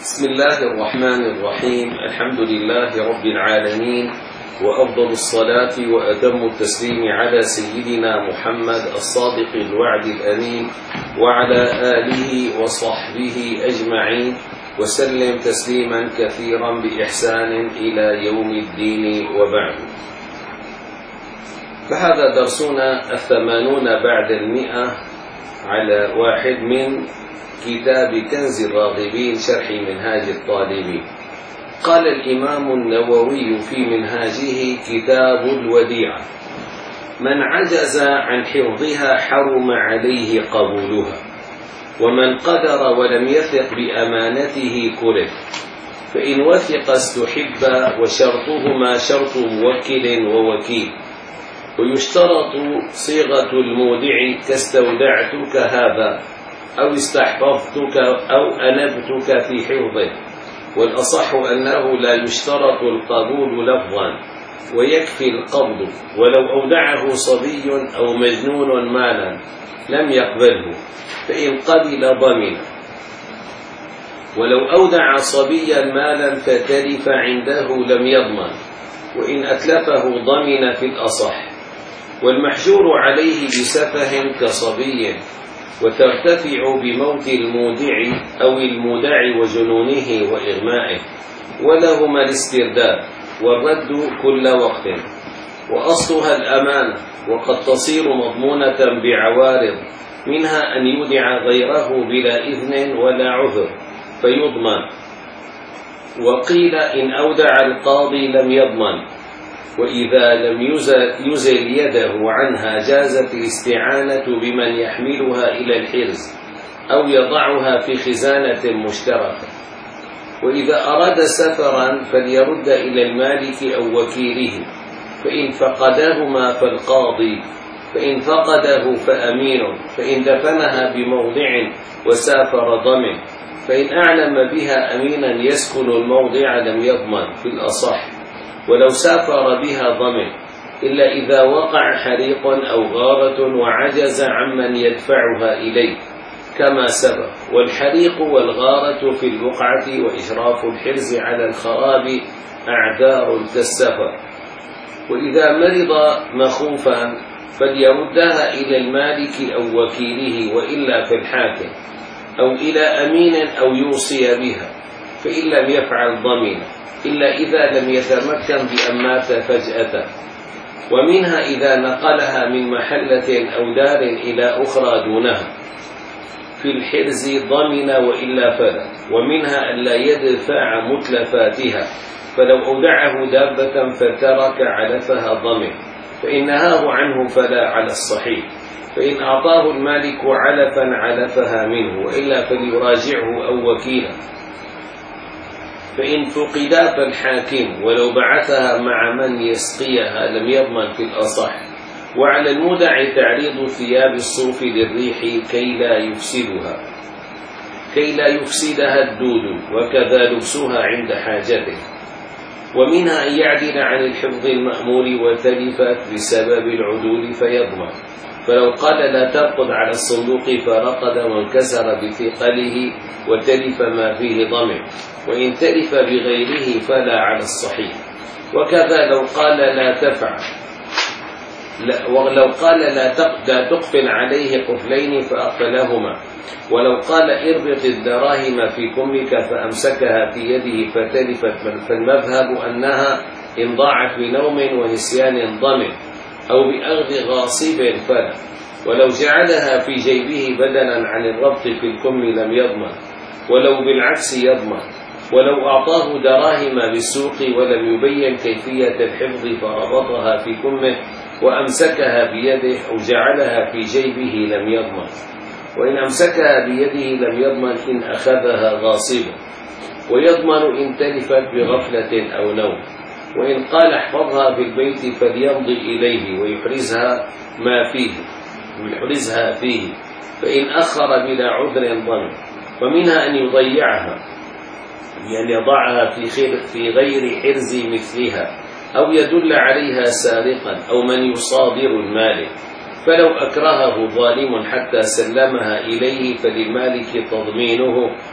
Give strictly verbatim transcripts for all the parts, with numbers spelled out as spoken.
بسم الله الرحمن الرحيم. الحمد لله رب العالمين، وأفضل الصلاة وأتم التسليم على سيدنا محمد الصادق الوعد الأمين وعلى آله وصحبه أجمعين، وسلم تسليما كثيرا بإحسان إلى يوم الدين، وبعد. فهذا درسنا الثمانون بعد المئة على واحد من كتاب كنز الراغبين شرح منهاج الطالبين. قال الإمام النووي في منهاجه: كتاب الوديعة، من عجز عن حفظها حرم عليه قبولها، ومن قدر ولم يثق بأمانته كره، فإن وثق استحب، وشرطهما شرط موكل ووكيل، ويشترط صيغة المودع كاستودعتك هذا، أو استحفظتك أو أنبتك في حفظه، والأصح أنه لا يشترط القبول لفظا، ويكفي القبض، ولو أودعه صبي أو مجنون مالا لم يقبله، فإن قبل ضمن، ولو أودع صبيا مالا فتلف عنده لم يضمن، وإن أتلفه ضمن في الأصح، والمحجور عليه بسفه كصبي، وترتفع بموت المودع أو المودع وجنونه وإغمائه، ولهما الاسترداد والرد كل وقت، وأصلها الأمانة، وقد تصير مضمونة بعوارض، منها أن يودع غيره بلا إذن ولا عذر فيضمن، وقيل إن أودع القاضي لم يضمن، وإذا لم يزل يده عنها جازت الاستعانة بمن يحملها إلى الحرز أو يضعها في خزانة مشتركة. وإذا أراد سفرا فليرد إلى المالك أو وكيله، فإن فقدهما فالقاضي، فإن فقده فأمين، فإن دفنها بموضع وسافر ضمن، فإن أعلم بها أمينا يسكن الموضع لم يضمن في الأصح، ولو سافر بها ضمن، إلا إذا وقع حريق أو غارة وعجز عمن يدفعها إليه كما سبق. والحريق والغارة في البقعة وإشراف الحرز على الخراب أعذار كالسفر. وإذا مرض مخوفا فليردها إلى المالك أو وكيله، وإلا في الحاكم، أو إلى أمين أو يوصي بها، فإن لم يفعل ضمن، إلا إذا لم يتمكن بأن مات فجأة. ومنها إذا نقلها من محلة أو دار إلى أخرى دونها في الحرز ضمن، وإلا فلا. ومنها ألا يدفع متلفاتها، فلو أودعه دابة فترك علفها ضمن، فإن نهاه عنه فلا على الصحيح، فإن أعطاه المالك علفا علفها منه، وإلا فليراجعه أو وكيله، فإن فقدا فالحاكم، ولو بعثها مع من يسقيها لم يضمن في الأصح. وعلى المودع تعريض ثياب الصوف للريح كي لا يفسدها كي لا يفسدها الدود، وكذا لبسها عند حاجته. ومنها أن يعدل عن الحفظ المأمول وتلفت بسبب العدول فيضمن، فلو قال لا ترقد على الصندوق فرقد وانكسر بثقله وتلف ما فيه ضمن، وإن تلف بغيره فلا على الصحيح. وكذا لو قال لا تفعل ولو قال لا تقفل عليه قفلين فأقفلهما، ولو قال اربط الدراهم في كمك فأمسكها في يده فتلفت، فالمذهب أنها إن ضاعت بنوم ونسيان ضمن، أو بأخذ غاصب فلا. ولو جعلها في جيبه بدلا عن الربط في الكم لم يضمن، ولو بالعكس يضمن. ولو أعطاه دراهم بالسوق ولم يبين كيفية الحفظ فربطها في كمه وأمسكها بيده، أو جعلها في جيبه لم يضمن، وإن أمسكها بيده لم يضمن إن أخذها غاصبا، ويضمن إن تلفت بغفلة أو نوم. وإن قال احفظها في البيت فليمضي إليه ويحرزها ما فيه ويحرزها فيه، فإن أخر بلا عذر ضمن. ومنها أن يضيعها، يعني يضعها في, في غير حرز مثلها، أو يدل عليها سارقا أو من يصادر المال، فلو أكرهه ظالم حتى سلمها إليه فللمالك تضمينه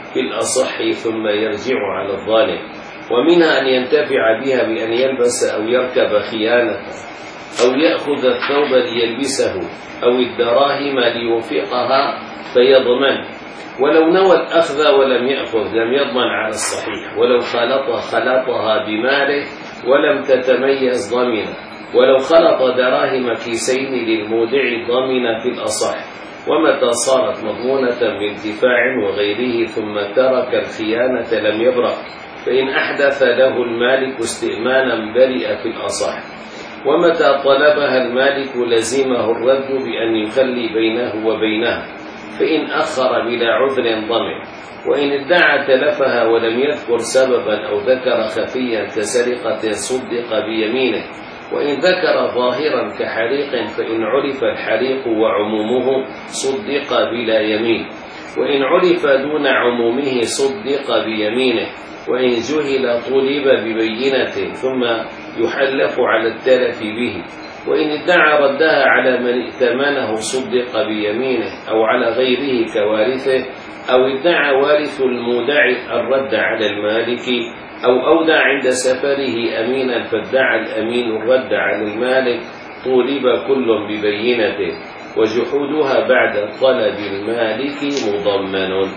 في الأصح ثم يرجع على الظالم. ومنها أن ينتفع بها بأن يلبس أو يركب خيانة، أو يأخذ الثوب ليلبسه، أو الدراهم لينفقها فيضمن، ولو نوى الأخذ ولم يأخذ لم يضمن على الصحيح، ولو خلط خلطها بماله ولم تتميز ضمن، ولو خلط دراهم كيسين للمودع ضمن في الأصح. ومتى صارت مضمونة بانتفاع وغيره ثم ترك الخيانة لم يبرأ، فإن أحدث له المالك استئمانا برئ في الأصح. ومتى طلبها المالك لزمه الرد بأن يخلي بينه وبينها، فإن أخر بلا عذر ضمن. وإن ادعى تلفها ولم يذكر سببا أو ذكر خفيا كسرقة صدق بيمينه. وإن ذكر ظاهرا كحريق فإن عرف الحريق وعمومه صدق بلا يمين، وإن عرف دون عمومه صدق بيمينه. وإن جهل طلب ببينة ثم يحلف على التلف به. وإن ادعى ردها على من ائتمنه صدق بيمينه، أو على غيره كوارثه، أو ادعى وارث المودع الرد على المالك، أو أودع عند سفره أمينا فادعى الأمين الرد على المالك، طولب كل ببينته، وجحودها بعد طلب المالك مضمن.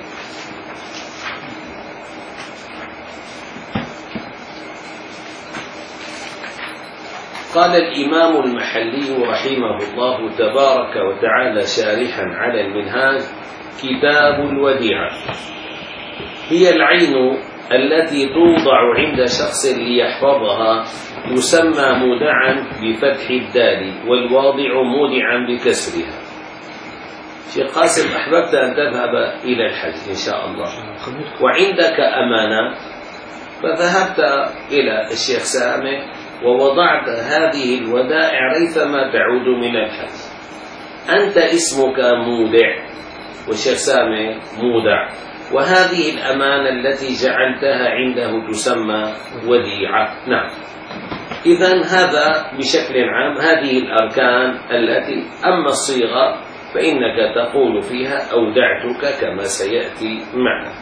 قال الإمام المحلي رحمه الله تبارك وتعالى شارحا على المنهاج: كتاب الوديعة هي العين التي توضع عند شخص ليحفظها، يسمى مودعا بفتح الدال، والواضع مودعا بكسرها. شيخ قاسم، أحببت أن تذهب إلى الحج إن شاء الله، وعندك أمانة، فذهبت إلى الشيخ سامي ووضعت هذه الودائع ريثما تعود من الحج. أنت اسمك مودع والشيخ سامي مودع، وهذه الأمانة التي جعلتها عنده تسمى وديعة. نعم، إذن هذا بشكل عام هذه الأركان التي أما الصيغة فإنك تقول فيها أودعتك كما سيأتي معنا.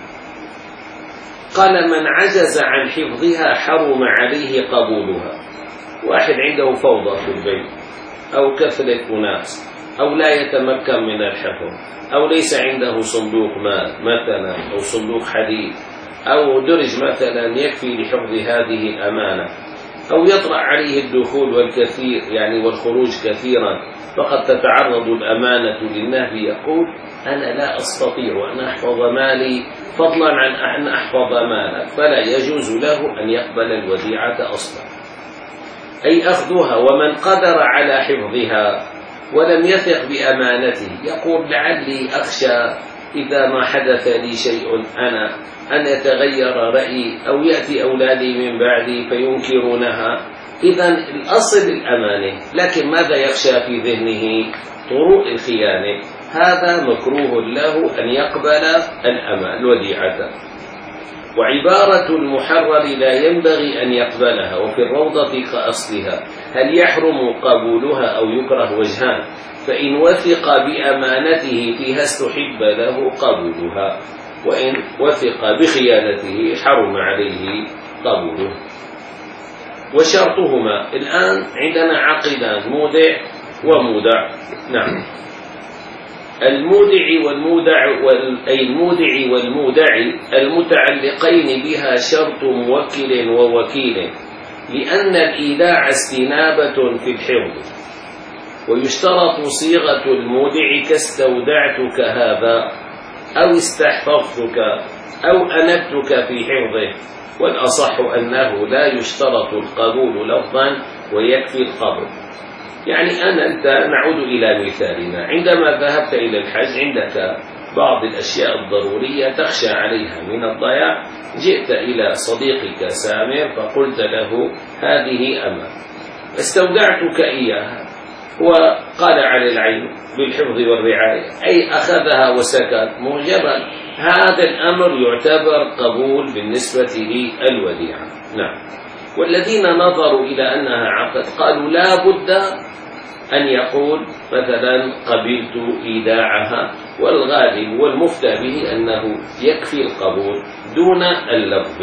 قال: من عجز عن حفظها حرم عليه قبولها. واحد عنده فوضى في البيت، أو كثرة أناس، أو لا يتمكن من الحفظ، أو ليس عنده صندوق مال مثلا، أو صندوق حديد، أو درج مثلا يكفي لحفظ هذه الأمانة، أو يطرأ عليه الدخول والكثير يعني والخروج كثيرا، فقد تتعرض الأمانة للنهب. يقول: أنا لا أستطيع أن أحفظ مالي فضلا عن أن أحفظ مالك، فلا يجوز له أن يقبل الوديعة أصلا، أي أخذها. ومن قدر على حفظها ولم يثق بأمانته، يقول: لعلي أخشى إذا ما حدث لي شيء أنا أن يتغير رأيي، أو يأتي أولادي من بعدي فينكرونها. إذن الأصل الأمانة، لكن ماذا يخشى في ذهنه؟ طرق الخيانة. هذا مكروه له أن يقبل الأمان الوديعة. وعبارة المحرر لا ينبغي أن يقبلها. وفي الروضة كأصلها: هل يحرم قبولها أو يكره؟ وجهان، فإن وثق بأمانته فيها استحب له قبولها، وإن وثق بخيانته حرم عليه قبوله. وشرطهما الآن عندنا عقدان: مودع ومودع. نعم، المودع والمودع أي المودع والمودع المتعلقين بها شرط موكل ووكيل، لأن الإيداع استنابة في الحفظ. ويشترط صيغة المودع كاستودعتك هذا، أو استحفظتك، أو أنبتك في حفظه. والأصح أنه لا يشترط القبول لفظا ويكفي القبول. يعني أنا أنت نعود إلى مثالنا، عندما ذهبت إلى الحج عندك بعض الأشياء الضرورية تخشى عليها من الضياع، جئت إلى صديقك سامر فقلت له: هذه أمانة استودعتك إياها، وقال على العين بالحفظ والرعاية، أي أخذها وسكت مجرد هذا الأمر يعتبر قبول بالنسبة للوديعة. نعم. والذين نظروا إلى أنها عقد قالوا لا بد أن يقول مثلا قبلت إيداعها، والغالب والمفتى به أنه يكفي القبول دون اللفظ.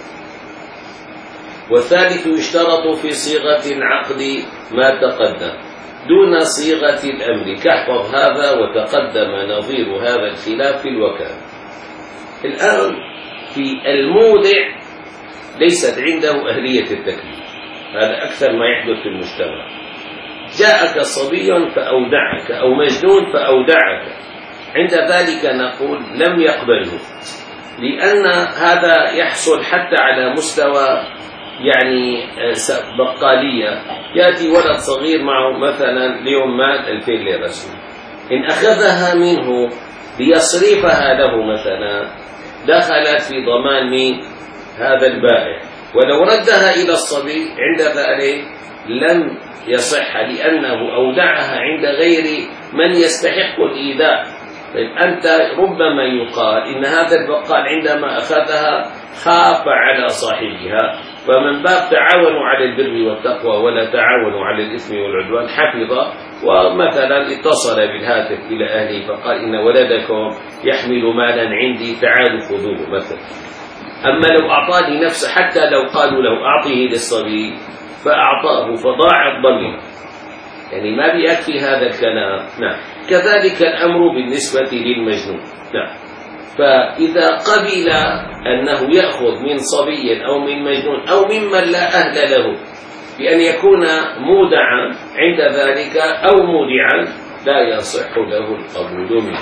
والثالث يشترط في صيغة العقد ما تقدم دون صيغة الأمر، كاحفظ هذا وتقدم نظير هذا الخلاف في الوكالة. الآن في المودع ليست عنده أهلية التكليف، هذا أكثر ما يحدث في المجتمع. جاءك صبي فأودعك أو مجنون فأودعك، عند ذلك نقول لم يقبله، لأن هذا يحصل حتى على مستوى يعني بقالية. يأتي ولد صغير معه مثلا اليوم مال ألفين ليرة، إن أخذها منه ليصرفها له مثلا دخلت في ضمان مين؟ هذا البائع. ولو ردها إلى الصبي عند ذلك لم يصح، لأنه أودعها عند غير من يستحق الإيداع. طيب أنت ربما يقال إن هذا البقال عندما أخذها خاف على صاحبها، فمن باب تعاونوا على البر والتقوى ولا تعاونوا على الإثم والعدوان حفظ، ومثلا اتصل بالهاتف إلى أهله فقال إن ولدكم يحمل مالا عندي تعالوا خذوه مثلا. أما لو أعطاني نفسه، حتى لو قالوا له أعطيه للصبي فأعطاه فضاع الضمير، يعني ما بيكفي هذا الكلام. نعم. كذلك الأمر بالنسبة للمجنون. نعم. فإذا قبل أنه يأخذ من صبي أو من مجنون أو ممن لا أهل له بأن يكون مودعا، عند ذلك أو مودعا لا يصح له القبول منه.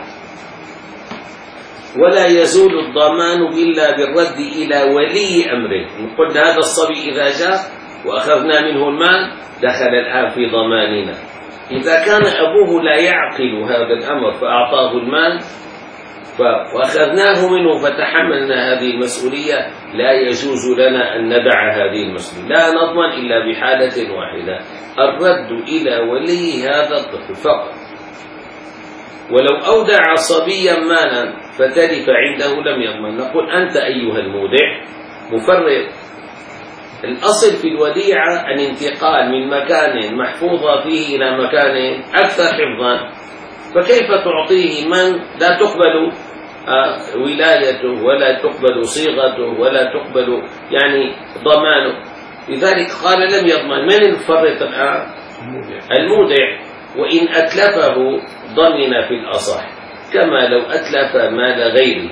ولا يزول الضمان إلا بالرد إلى ولي أمره. قلنا هذا الصبي إذا جاء وأخذنا منه المال دخل الآن في ضماننا. إذا كان أبوه لا يعقل هذا الأمر فأعطاه المال وأخذناه منه فتحملنا هذه المسؤولية، لا يجوز لنا أن ندع هذه المسؤولية، لا نضمن إلا بحالة واحدة، الرد إلى ولي هذا الطفل فقط. ولو أودع صبيا مالا فتلف عنده لم يضمن، نقول أنت أيها المودع مفرط. الأصل في الوديعة الانتقال من مكان محفوظة فيه إلى مكان أكثر حفظا، فكيف تعطيه من لا تقبل ولايته ولا تقبل صيغته ولا تقبل يعني ضمانه؟ لذلك قال لم يضمن. من المفرط الآن؟ المودع. وإن أتلفه ضمن في الأصح، كما لو أتلف مال غيره.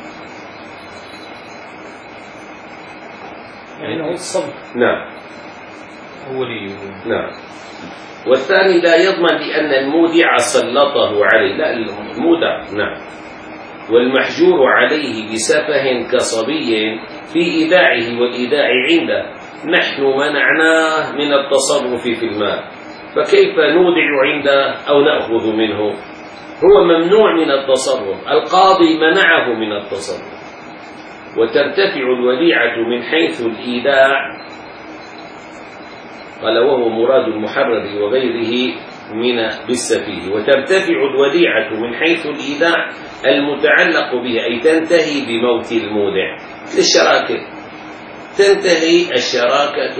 يعني هو الصبر. نعم. وليه. نعم. والثاني لا يضمن لأن المودع سلطه عليه، لا المودع. نعم. والمحجور عليه بسفه كصبي في إيداعه والإيداع عنده، نحن منعناه من التصرف في المال، فكيف نودع عنده أو نأخذ منه؟ هو ممنوع من التصرف، القاضي منعه من التصرف. وترتفع الوديعة من حيث الإيداع، قال وهو مراد المحرر وغيره من بالسفيه. وترتفع الوديعة من حيث الإيداع المتعلق به، أي تنتهي بموت المودع. للشراكة تنتهي الشراكة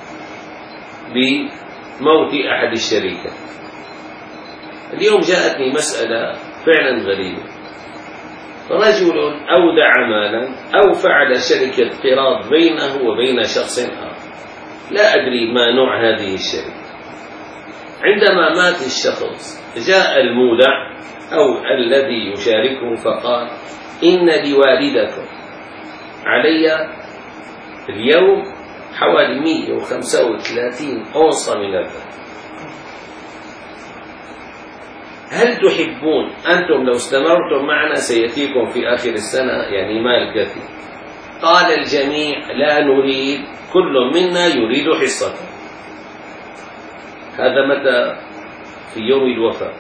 بموت أحد الشريكة. اليوم جاءتني مسألة فعلا غريبة، رجل أودع مالا أو فعل شركة قراض بينه وبين شخص آخر، لا أدري ما نوع هذه الشركة. عندما مات الشخص جاء المودع أو الذي يشاركه فقال إن لوالدكم علي اليوم حوالي مئة وخمسة وثلاثين أونصة من الذهب، هل تحبون أنتم لو استمرتم معنا سيأتيكم في آخر السنة يعني مال كثير؟ قال الجميع لا نريد، كل منا يريد حصته. هذا متى؟ في يوم الوفاة.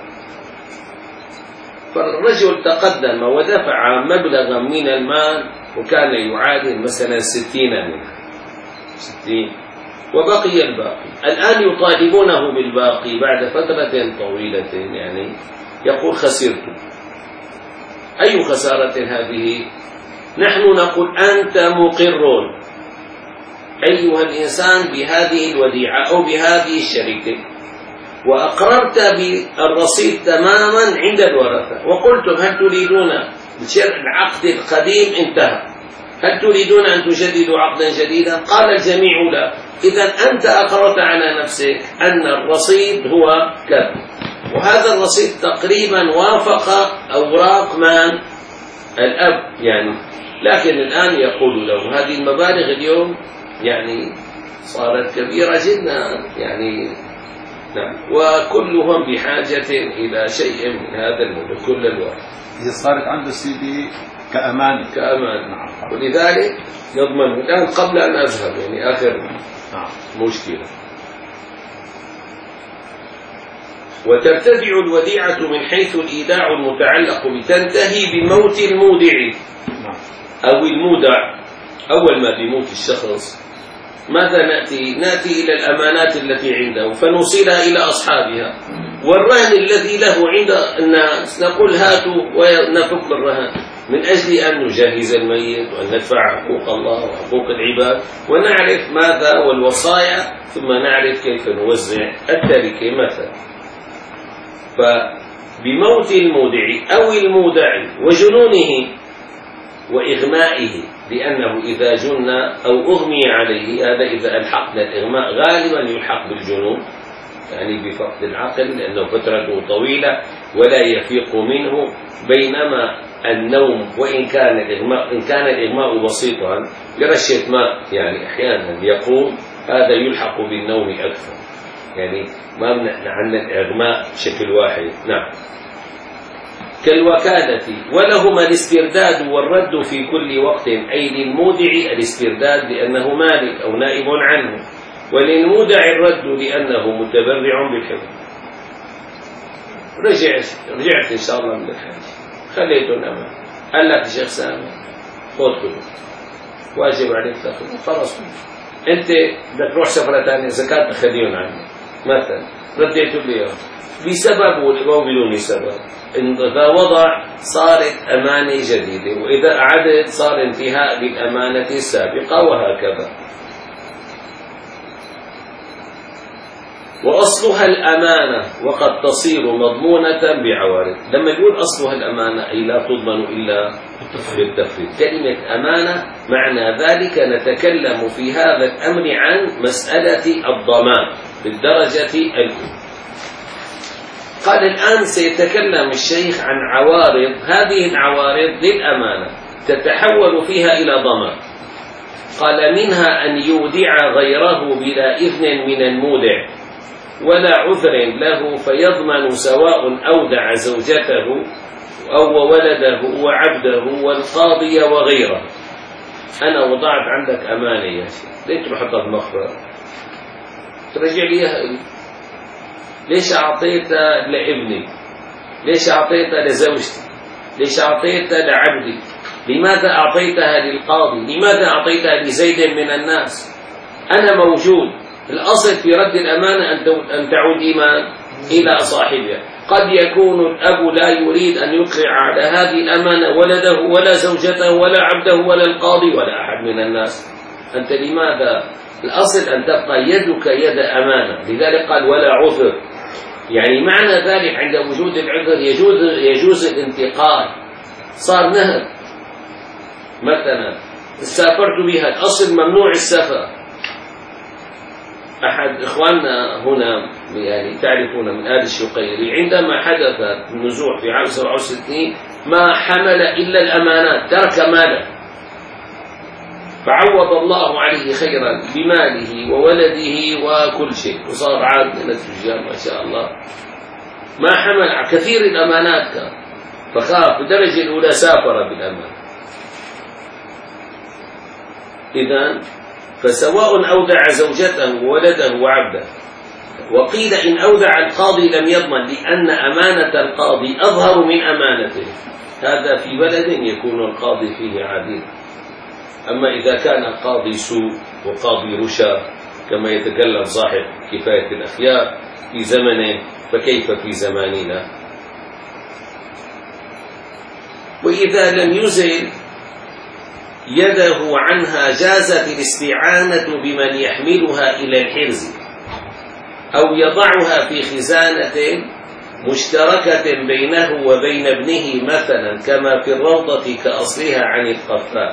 فالرجل تقدم ودفع مبلغا من المال وكان يعادل مثلا ستين منها ستين، وبقي الباقي. الآن يطالبونه بالباقي بعد فترة طويلة، يعني يقول خسرت. أي خسارة هذه؟ نحن نقول أنت مقر أيها الإنسان بهذه الوديعة أو بهذه الشركة، وأقررت بالرصيد تماما عند الورثة، وقلتم هل تريدون العقد القديم انتهى، هل تريدون أن تجددوا عقدا جديدا؟ قال الجميع لا. إذا أنت أقررت على نفسك أن الرصيد هو كذا، وهذا الرصيد تقريبا وافق أوراق من؟ الأب يعني. لكن الآن يقول له هذه المبالغ اليوم يعني صارت كبيرة جدا يعني، نعم، وكلهم بحاجة إلى شيء من هذا الملك كل الوقت. هي صارت عنده سيدي كأمانة كأمانة، نعم. ولذلك يضمن الآن قبل أن أذهب يعني آخر نعم. مشكلة. وترتفع الوديعة من حيث الإيداع المتعلق بتنتهي بموت المودع أو المودع. أول ما بيموت الشخص ماذا نأتي؟ نأتي إلى الأمانات التي عنده فنوصلها إلى أصحابها، والرهن الذي له عند الناس نقول هاتوا ونفك الرهن من أجل أن نجهز الميت وأن ندفع حقوق الله وحقوق العباد ونعرف ماذا والوصايا، ثم نعرف كيف نوزع التركة مثلا. فبموت المودع أو المودع وجنونه وإغمائه، لأنه إذا جن أو أغمي عليه، هذا إذا ألحقنا الإغماء غالبا يلحق بالجنون يعني بفقد العقل لأنه فترته طويلة ولا يفيق منه، بينما النوم وإن كان الإغماء إن كان الإغماء بسيطا برشة ماء يعني أحيانا يقوم، هذا يلحق بالنوم أكثر يعني ما عندنا الإغماء بشكل واحد. نعم. كالوكالة، ولهما الاسترداد والرد في كل وقت، أي للمودع الاسترداد لأنه مالك أو نائب عنه، وللمودع الرد لأنه متبرع بالحكم. رجعت رجعت إن شاء الله من الحج، خليته الأمان، قال لك الشيخ سامي خذ كله واجب عليك تأخذ، خلاص أنت بدك تروح سفرة ثانية زكاة تخليهم عنك مثلا، رديته لي بسبب أو بدون سبب. إذا وضع صارت أمانة جديدة، وإذا أعدت صار انتهاء للأمانة السابقة، وهكذا. وأصلها الأمانة وقد تصير مضمونة بعوارض. لما يقول أصلها الأمانة أي لا تضمن إلا بالتفريط. كلمة أمانة معنى ذلك نتكلم في هذا الأمر عن مسألة الضمان بالدرجة الأولى. قال الآن سيتكلم الشيخ عن عوارض، هذه العوارض للأمانة تتحول فيها إلى ضمان. قال منها أن يودع غيره بلا إذن من المودع ولا عذر له، فيضمن سواء أودع زوجته أو ولده وعبده والقاضي وغيره. أنا وضعت عندك أمانة يا شيخ، ليه تروح تحطها بمخبر؟ ترجع لي إياها. ليش أعطيتها لابني؟ ليش أعطيتها لزوجتي؟ ليش أعطيتها لعبدي؟ لماذا أعطيتها للقاضي؟ لماذا أعطيتها لزيد من الناس؟ أنا موجود. الأصل في رد الأمانة أن تعود إيمان إلى صاحبها. قد يكون الأب لا يريد أن يقع على هذه الأمانة ولده ولا زوجته ولا عبده ولا القاضي ولا أحد من الناس. أنت لماذا؟ الأصل أن تبقى يدك يد أمانة. لذلك قال ولا عذر، يعني معنى ذلك عند وجود العذر يجوز يجوز الانتقال. صار نهر مثلا سافرت بها، الأصل ممنوع السفر. أحد إخواننا هنا يعني تعرفون من آل الشقيري عندما حدث النزوع في عام سبعة وستين ما حمل إلا الأمانات، ترك ماله، فعوض الله عليه خيرا بماله وولده وكل شيء، وصار عاد من التجار ما شاء الله. ما حمل كثير الأمانات كان، فخاف بالدرجة الأولى سافر بالأمان. إذن فسواء أودع زوجته وولده وعبده. وقيل إن أودع القاضي لم يضمن، لأن أمانة القاضي أظهر من أمانته. هذا في بلد يكون القاضي فيه عديل. أما إذا كان قاضي سوء وقاضي رشا كما يتكلم صاحب كفاية الأخيار في زمنه، فكيف في زماننا؟ وإذا لم يزل يده عنها جازت الاستعانة بمن يحملها إلى الحرز. أو يضعها في خزانة مشتركة بينه وبين ابنه مثلا كما في الروضة كأصلها عن الخفاء.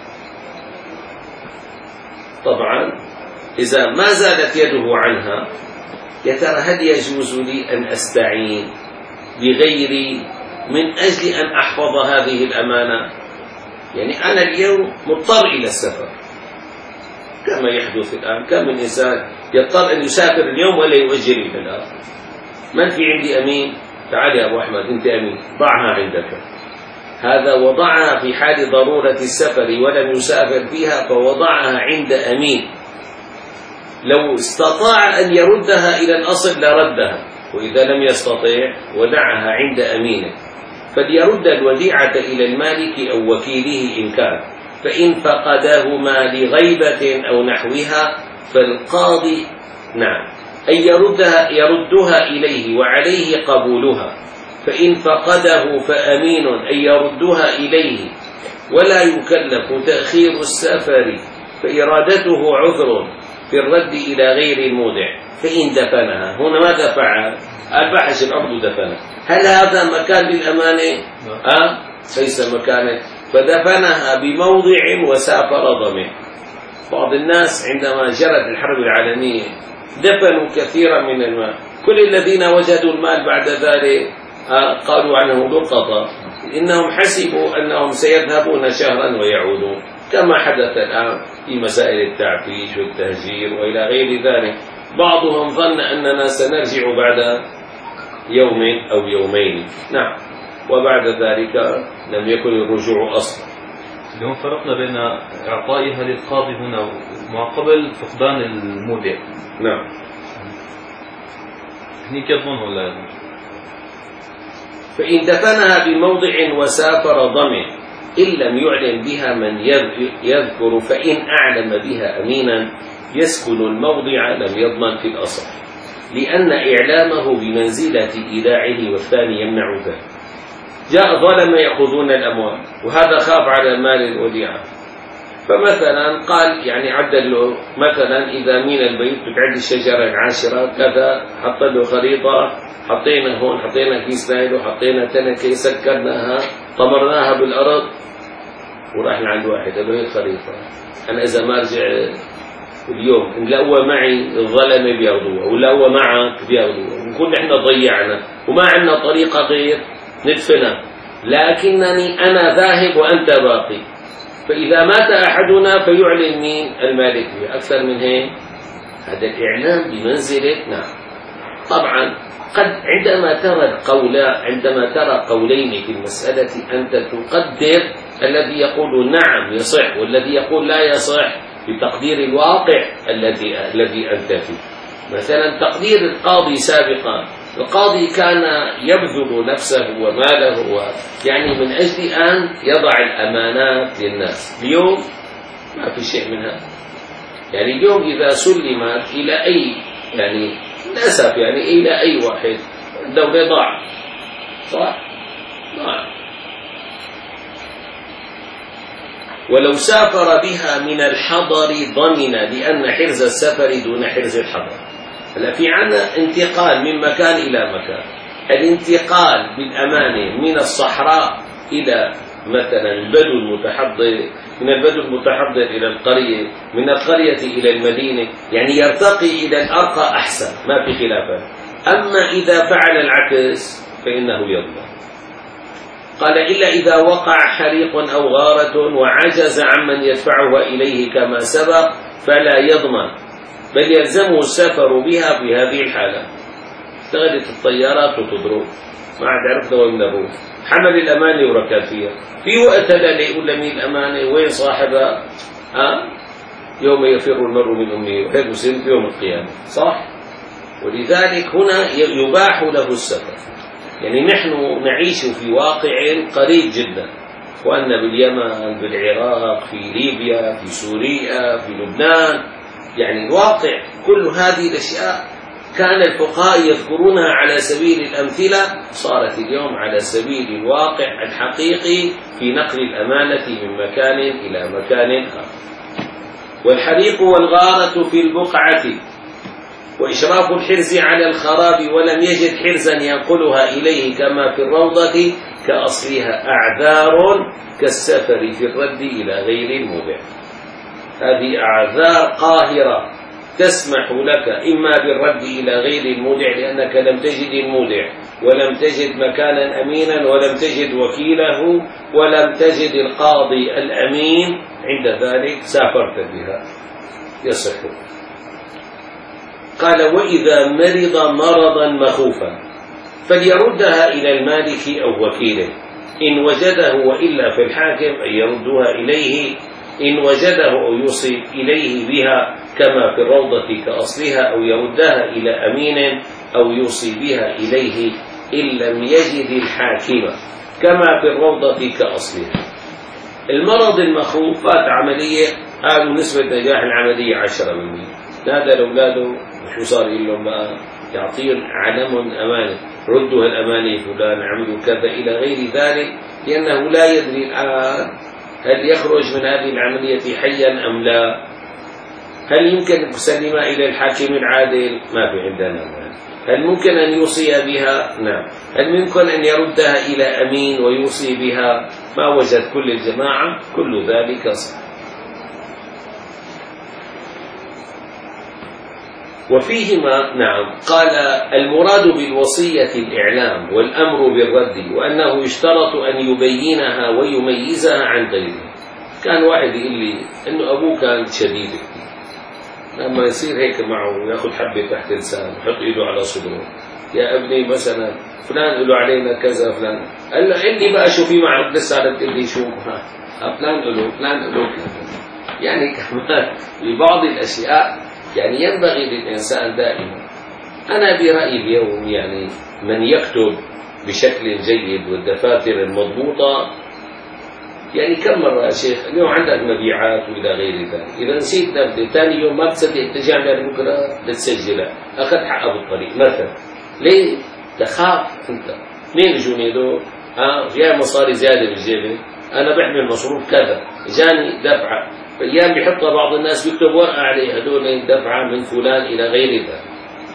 طبعا إذا ما زالت يده عنها، يا ترى هل يجوز لي أن أستعين بغيري من أجل أن أحفظ هذه الأمانة؟ يعني أنا اليوم مضطر إلى السفر كما يحدث الآن. كم من إنسان يضطر أن يسافر اليوم ولا يؤجل إلى الآخر. من في عندي أمين؟ تعال يا أبو أحمد أنت أمين، ضعها عندك. هذا وضعها في حال ضرورة السفر ولم يسافر فيها، فوضعها عند أمين. لو استطاع أن يردها إلى الأصل لردها، وإذا لم يستطيع ودعها عند أمينه، فليرد الوديعة إلى المالك أو وكيله إن كان. فإن فقدهما لغيبة أو نحوها فالقاضي نعم أن يردها, يردها إليه وعليه قبولها. فإن فقده فأمين أن يردها إليه، ولا يكلف تأخير السفر، فإرادته عذر في الرد إلى غير المودع. فإن دفنها، هنا ماذا فعل؟ البحث الأرض دفنها. هل هذا مكان للأمانة؟ أه؟ ليس مكانه، فدفنها بموضع وسافر ضمه. بعض الناس عندما جرت الحرب العالمية دفنوا كثيرا من المال. كل الذين وجدوا المال بعد ذلك أه قالوا عنه لقطة، إنهم حسبوا أنهم سيذهبون شهرا ويعودون، كما حدث الآن في مسائل التعفيش والتهجير وإلى غير ذلك. بعضهم ظن أننا سنرجع بعد يوم أو يومين، نعم، وبعد ذلك لم يكن الرجوع أصلا. اليوم فرقنا بين إعطائها للقاضي هنا مقابل فقدان المودع. نعم. هنيك يضمن ولا؟ فإن دفنها بموضع وسافر ضمن إن لم يعلم بها من يذكر، فإن أعلم بها أمينا يسكن الموضع لم يضمن في الأصح، لأن إعلامه بمنزلة إيداعه، والثاني يمنع ذلك. جاء ظلم يأخذون الأموال، وهذا خاف على مال الوديعة، فمثلا قال يعني عدل له مثلا إذا من البيت بتعد الشجرة العاشرة كذا، حط له خريطة، حطينا هون، حطينا كيس نايلو، حطينا تنكة، سكرناها، طمرناها بالأرض، وراح لعند واحد قال له هي الخريطة، أنا إذا ما رجع اليوم إن لقوا معي الظلمة بياخذوها، ولا هو معك بياخذوها، ونكون نحن ضيعنا وما عندنا طريقة غير ندفنها، لكنني أنا ذاهب وأنت باقي. فإذا مات أحدنا فيعلن مين؟ المالك به. أكثر من هيك هذا الإعلام بمنزلة نعم. طبعا قد عندما ترى القول عندما ترى قولين في المسألة أنت تقدر الذي يقول نعم يصح والذي يقول لا يصح بتقدير الواقع الذي الذي أنت فيه. مثلا تقدير القاضي سابقا، القاضي كان يبذل نفسه وماله يعني من أجل أن يضع الأمانات للناس. اليوم ما في شيء من هذا. يعني اليوم إذا سلمت إلى أي يعني للأسف يعني إلى أي واحد الدولة ضاع، صح؟ ضاع. ولو سافر بها من الحضر ضمن، لأن حرز السفر دون حرز الحضر. هلا في عنا انتقال من مكان إلى مكان. الانتقال بالأمانة من الصحراء إلى مثلا البدو المتحضر، من البدو المتحضر إلى القرية، من القرية إلى المدينة، يعني يرتقي إلى الأرقى أحسن، ما في خلاف. أما إذا فعل العكس فإنه يضمن. قال إلا إذا وقع حريق أو غارة وعجز عمن يدفعها إليه كما سبق فلا يضمن، بل يلزمه السفر بها في هذه الحالة. اشتغلت الطيارات وتضرب، ما عاد عرفت وين نروح، حمل الأمانة وركب فيها، في وقت هذا يقول لمين الأمانة وين صاحبها؟ أه؟ يوم يفر المرء من أمه وحيث مسلم في يوم القيامة، صح؟ ولذلك هنا يباح له السفر. يعني نحن نعيش في واقع قريب جدا، وأن باليمن، بالعراق، في ليبيا، في سوريا، في لبنان، يعني الواقع كل هذه الأشياء كان الفقهاء يذكرونها على سبيل الأمثلة، صارت اليوم على سبيل الواقع الحقيقي في نقل الأمانة من مكان إلى مكان آخر. والحريق والغارة في البقعة وإشراف الحرز على الخراب ولم يجد حرزا ينقلها إليه كما في الروضة كأصلها أعذار كالسفر في الرد إلى غير المودع. هذه أعذار قاهرة تسمح لك إما بالرد إلى غير المودع لأنك لم تجد المودع ولم تجد مكانا أمينا ولم تجد وكيله ولم تجد القاضي الأمين، عند ذلك سافرت بها يصح. قال وإذا مرض مرضا مخوفا فليردها إلى المالك أو وكيله إن وجده، وإلا في الحاكم أن يردها إليه إن وجده أو يوصي إليه بها كما في الروضة كأصلها، أو يردها إلى أمين أو يوصي بها إليه إن لم يجد الحاكم كما في الروضة كأصلها. المرض المخوف فات عملية، قالوا نسبة نجاح العملية عشرة بالمئة، هذا لأولاده شو صار لهم بقى؟ يعطيهم علم أمانة، ردوا هالأمانة فلان، عملوا كذا إلى غير ذلك، لأنه لا يدري الآن هل يخرج من هذه العملية حيا أم لا، هل يمكن أن تسلمها إلى الحاكم العادل؟ ما في عندنا مال. هل ممكن أن يوصي بها؟ نعم. هل ممكن أن يردها إلى أمين ويوصي بها؟ ما وجد كل الجماعة، كل ذلك صح. وفيهما نعم قال المراد بالوصية الإعلام والأمر بالرد، وأنه يشترط أن يبينها ويميزها عن غيره. كان واحد يقول لي أنه أبوه كان شديد كثير، لما يصير هيك معه يأخذ حبة تحت لسان ويحط إيده على صدره، يا ابني مثلا فلان قالوا علينا كذا فلان، قال له عندي بقى شو في معك لسه على تقول لي شو فلان قالوا فلان قالوا كذا. يعني كمان ببعض الأشياء يعني ينبغي للإنسان دائما، أنا برأيي اليوم يعني من يكتب بشكل جيد والدفاتر المضبوطة، يعني كم مرة يا شيخ اليوم عندك مبيعات وإلى غير ذلك، إذا نسيت نبدأ ثاني يوم ما بتصدق تجي عندك بكرة بتسجلها، أخذت حقها بالطريق مثلا. ليه؟ تخاف أنت مين يجوني دول؟ ها جاي مصاري زيادة بالجيبة، أنا بحمل مصروف كذا، جاني دفعة، أيام بيحطها بعض الناس بيكتب ورقة عليه هدول دفعة من فلان إلى غير ذلك.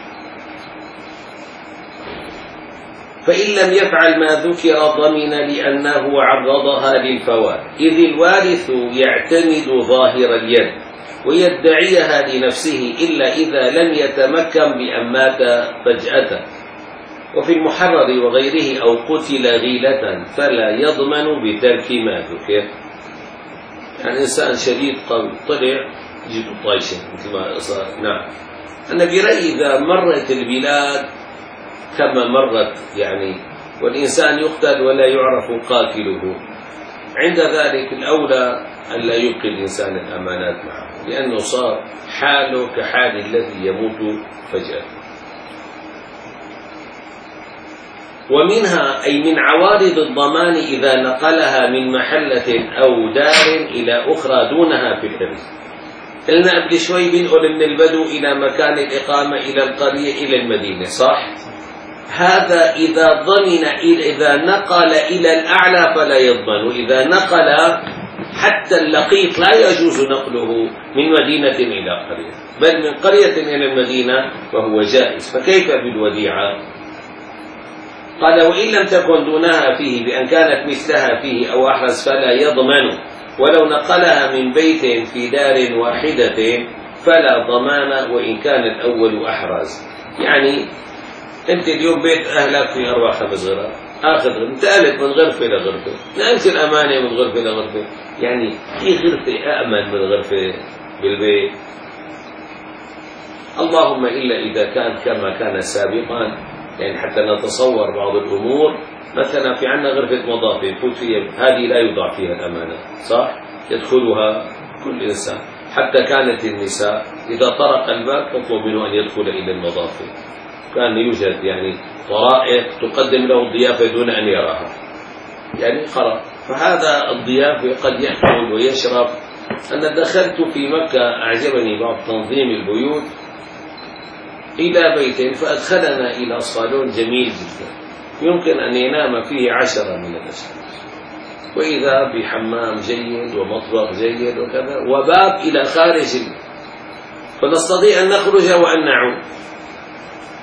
فإن لم يفعل ما ذكر ضمن لأنه عرضها للفوات، إذ الوارث يعتمد ظاهر اليد ويدعيها لنفسه إلا إذا لم يتمكن بأن مات فجأة. وفي المحرر وغيره أو قتل غيلة فلا يضمن بترك ما ذكر. يعني إنسان شديد قوي طلع جيته طايشة مثل ما صار. نعم أنا برأيي إذا مرت البلاد كما مرت يعني والإنسان يقتل ولا يعرف قاتله، عند ذلك الأولى أن لا يبقي الإنسان الأمانات معه، لأنه صار حاله كحال الذي يموت فجأة. ومنها أي من عوارض الضمان إذا نقلها من محلة أو دار إلى أخرى دونها في الحرز. قلنا قبل شوي بنقل من البدو إلى مكان الإقامة إلى القرية إلى المدينة، صح؟ هذا إذا ضمن إذا نقل إلى الأعلى فلا يضمن، وإذا نقل حتى اللقيط لا يجوز نقله من مدينة إلى قرية، بل من قرية إلى المدينة وهو جائز. فكيف بالوديعة؟ قال وإن لم تكن دونها فيه بأن كانت مثلها فيه أو أحرز فلا يضمن، ولو نقلها من بيت في دار واحدة فلا ضمان وإن كان الأول أحرز. يعني أنت اليوم بيت أهلك في أربع خمس غرف، آخذ انتقلت من غرفة لغرفة، نقلت الأمانة من غرفة لغرفة، يعني في غرفة أأمن من غرفة بالبيت؟ اللهم إلا إذا كان كما كان سابقا، يعني حتى نتصور بعض الأمور، مثلا في عندنا غرفة مضافة يفوت فيها، هذه لا يوضع فيها الأمانة، صح؟ يدخلها كل إنسان، حتى كانت النساء إذا طرق الباب تطلب منه أن يدخل إلى المضافة، كان يوجد يعني طرائق تقدم له الضيافة دون أن يراها، يعني خلاص. فهذا الضيافة قد يأكل ويشرب. أنا دخلت في مكة أعجبني بعض تنظيم البيوت إلى بيت فأدخلنا إلى صالون جميل جدا يمكن أن ينام فيه عشرة من الأشخاص، وإذا بحمام جيد ومطبخ جيد وكذا، وباب إلى خارج، فنستطيع أن نخرج وأن نعود.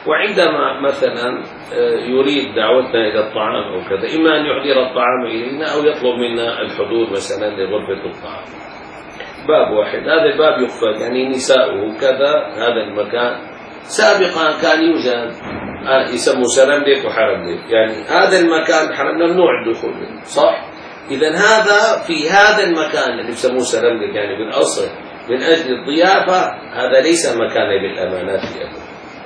وعندما مثلا يريد دعوتنا إلى الطعام أو كذا، إما أن يحضر الطعام إلينا أو يطلب منا الحضور مثلا لغرفة الطعام. باب واحد، هذا الباب يخفى، يعني نساؤه كذا. هذا المكان سابقا كان يوجد آه يسموه سرندك وحرمدك، يعني هذا المكان حرم ممنوع الدخول منه، صح؟ إذا هذا في هذا المكان اللي يسموه سرندك يعني بالأصل من أجل الضيافة، هذا ليس مكانا للأمانات أبدا.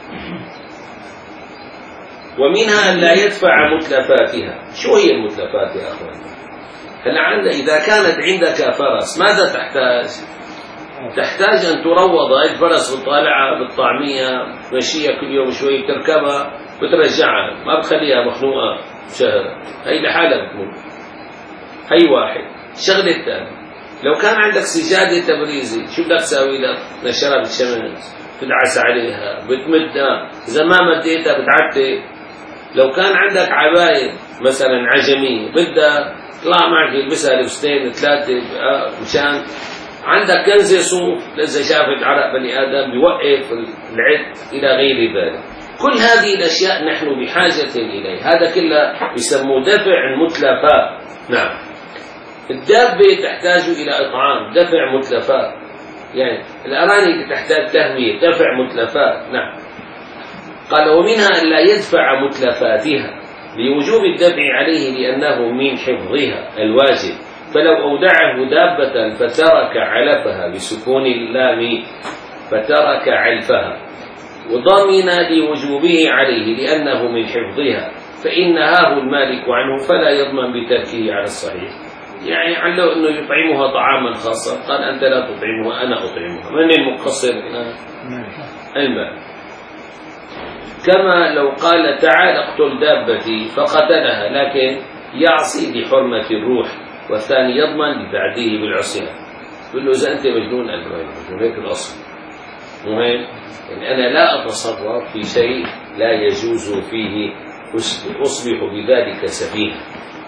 ومنها أن لا يدفع متلفاتها. شو هي المتلفات يا أخوان؟ هلا عندك إذا كانت عندك فرس ماذا تحتاج؟ تحتاج أن تروض الفرس وتطالعها بالطعمية، تمشيها كل يوم شوي، بتركبها بترجعها، ما بتخليها مخنوقة شهر، هي لحالها بتموت. هي واحد. الشغلة الثانية، لو كان عندك سجادة تبريزي شو بدك تساوي لها؟ نشرها بالشمس، تدعس عليها، بتمدها، إذا ما مديتها بتعتق. لو كان عندك عباية مثلا عجمية بدها طلع معك يلبسها لبستين ثلاثة مشان عندك كنزة صوف، إذا شافت عرق بني آدم بيوقف العد إلى غير ذلك. كل هذه الأشياء نحن بحاجة إليه، هذا كله يسموه دفع المتلفات. نعم. الدابة تحتاج إلى إطعام، دفع متلفات. يعني الأرانب تحتاج تهوية، دفع متلفات. نعم. قال ومنها أن لا يدفع متلفاتها لوجوب الدفع عليه لأنه من حفظها الواجب، فلو أودعه دابة فترك علفها بسكون اللام فترك علفها وضمن لوجوبه عليه لأنه من حفظها فإن نهاه المالك عنه فلا يضمن بتركه على الصحيح. يعني علّه أنه يطعمها طعاما خاصا، قال أنت لا تطعمها أنا أطعمها. من المقصر هنا؟ المالك. كما لو قال تعال اقتل دابتي فقتلها لكن يعصي بحرمة الروح، والثاني يضمن بتعديه بالعصيان. يقول له إذا أنت مجنون أنت مجنون، هيك الأصل مهم. يعني أنا لا أتصرف في شيء لا يجوز فيه أصبح بذلك سفيها.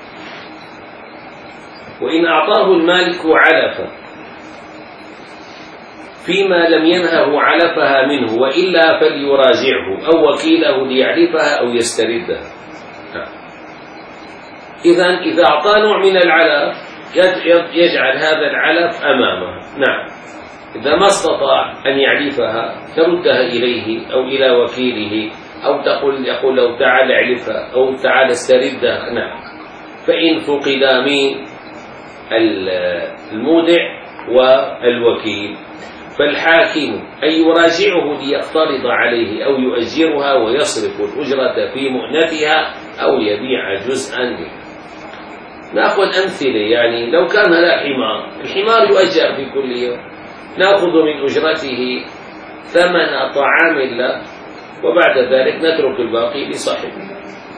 وإن أعطاه المالك علفا فيما لم ينهه علفها منه وإلا فليراجعه أو وكيله ليعرفها أو يستردها. إذن إذا أعطى نوع من العلف يجعل هذا العلف أمامه. نعم. إذا ما استطاع أن يعرفها تردها إليه أو إلى وكيله أو تقول يقول له تعال اعرفها أو تعال استردها. نعم. فإن فقدا من المودع والوكيل فالحاكم أن يراجعه ليقترض عليه أو يؤجرها ويصرف الأجرة في مؤنتها أو يبيع جزءا منها. نأخذ أمثلة، يعني لو كان لا حمار، الحمار يؤجر في كل يوم، نأخذ من أجرته ثمن طعام له وبعد ذلك نترك الباقي لصاحبه.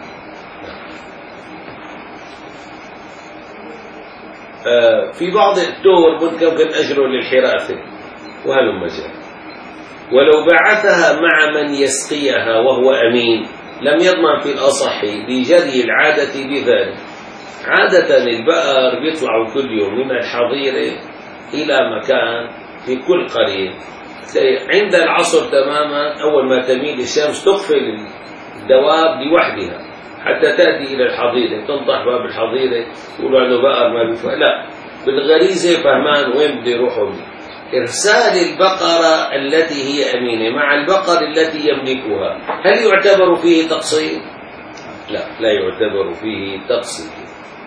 آه في بعض الدور ممكن أجره للحراثة وهلم مجال. ولو بعثها مع من يسقيها وهو أمين لم يضمن في الأصح لجري العادة بذلك. عادة البقر بيطلعوا كل يوم من الحظيرة إلى مكان في كل قرية، عند العصر تماما أول ما تميل الشمس تقفل الدواب لوحدها حتى تأتي إلى الحظيرة، تنطح باب الحظيرة يقولوا عنه بقر ما بيفهم. لا، بالغريزة فهمان وين بده يروحوا. إرسال البقرة التي هي أمينة مع البقر التي يملكها هل يعتبر فيه تقصير؟ لا، لا يعتبر فيه تقصير.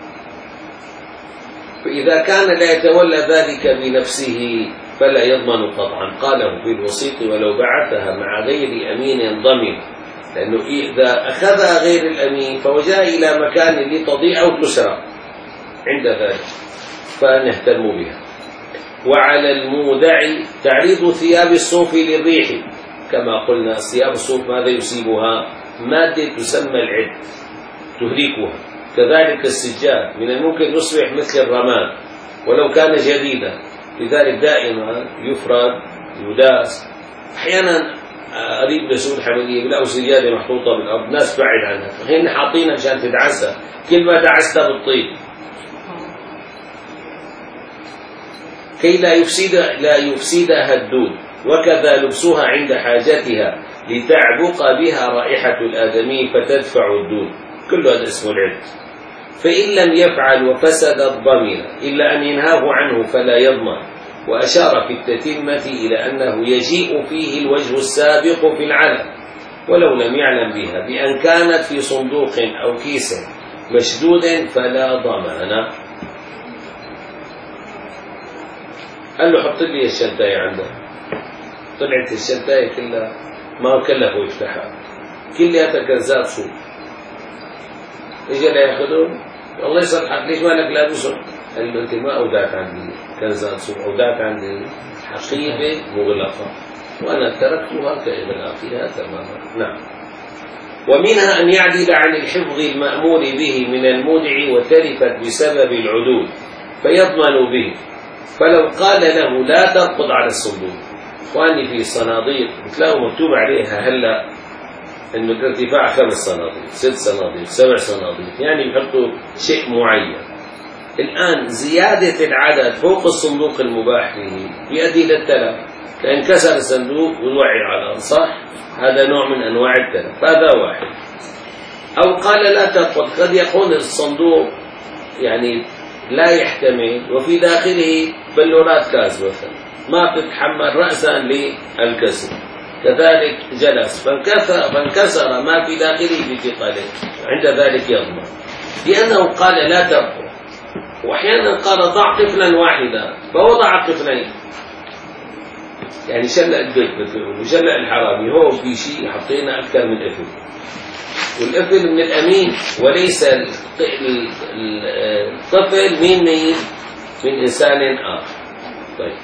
فإذا كان لا يتولى ذلك بنفسه فلا يضمن قطعا. قاله في الوسيط ولو بعثها مع غير أمين ضمن، لأنه إذا أخذها غير الأمين فوجاء إلى مكان لتضيع أو تسرق عند ذلك فنهتم بها. وعلى المودع تعريض ثياب الصوف للريح، كما قلنا ثياب الصوف ماذا يصيبها؟ مادة تسمى العد تهلكها. كذلك السجاد من الممكن يصبح مثل الرماد ولو كان جديدا، لذلك دائما يفرد يداس. أحيانا قريب لسوق الحمدية بلاقوا سجادة محطوطة بالأرض، ناس بعد عنها، هن حاطينها مشان تدعسها، كل ما دعستها بتطيب كي لا يفسد لا يفسدها الدود. وكذا لبسها عند حاجتها لتعبق بها رائحة الآدمي فتدفع الدود، كل هذا اسمه العد. فإن لم يفعل وفسد الضمن إلا أن ينهاه عنه فلا يضمن. وأشار في التتمة إلى أنه يجيء فيه الوجه السابق في العلم ولو لم يعلم بها، بأن كانت في صندوق أو كيس مشدود فلا ضمان. قال له حط لي الشنطاية عندك، طلعت الشنطاية كلها ما كلفه يفتحها، كلها كنزات صوف. اجى لياخذهم، الله يصلحك ليش مالك لابسهم؟ قال له انت ما اودعت عندي كنزات صوف، اودعت عندي حقيبة مغلقة وانا تركتها كإغلاقها تماما. نعم. ومنها أن يعدل عن الحفظ المأمور به من المودع وتلفت بسبب العدول فيضمن به. فلو قال له لا ترقد على الصندوق، اخواني في صناديق بتلاقوا مكتوب عليها هلا انه ارتفاع خمس صناديق، ست صناديق، سبع صناديق، يعني بيحطوا شيء معين. الآن زيادة العدد فوق الصندوق المباح فيه يؤدي للتلف، لأن كسر الصندوق ووعي على الأرض، صح؟ هذا نوع من أنواع التلف، هذا واحد. أو قال لا ترقد، قد يكون الصندوق يعني لا يحتمل وفي داخله بلورات كاز مثلا ما بتتحمل رأسا للكسر، كذلك جلس فانكسر, فانكسر ما في داخله بثقله، عند ذلك يضمن، لأنه قال لا ترقد. وأحيانا قال ضع طفلا واحدا فوضع طفلين، يعني شلق الدب وشلق الحرامي، هو في شيء حطينا أكثر من قفل، والقفل من الأمين وليس الطفل من مين؟ من إنسان آخر. طيب،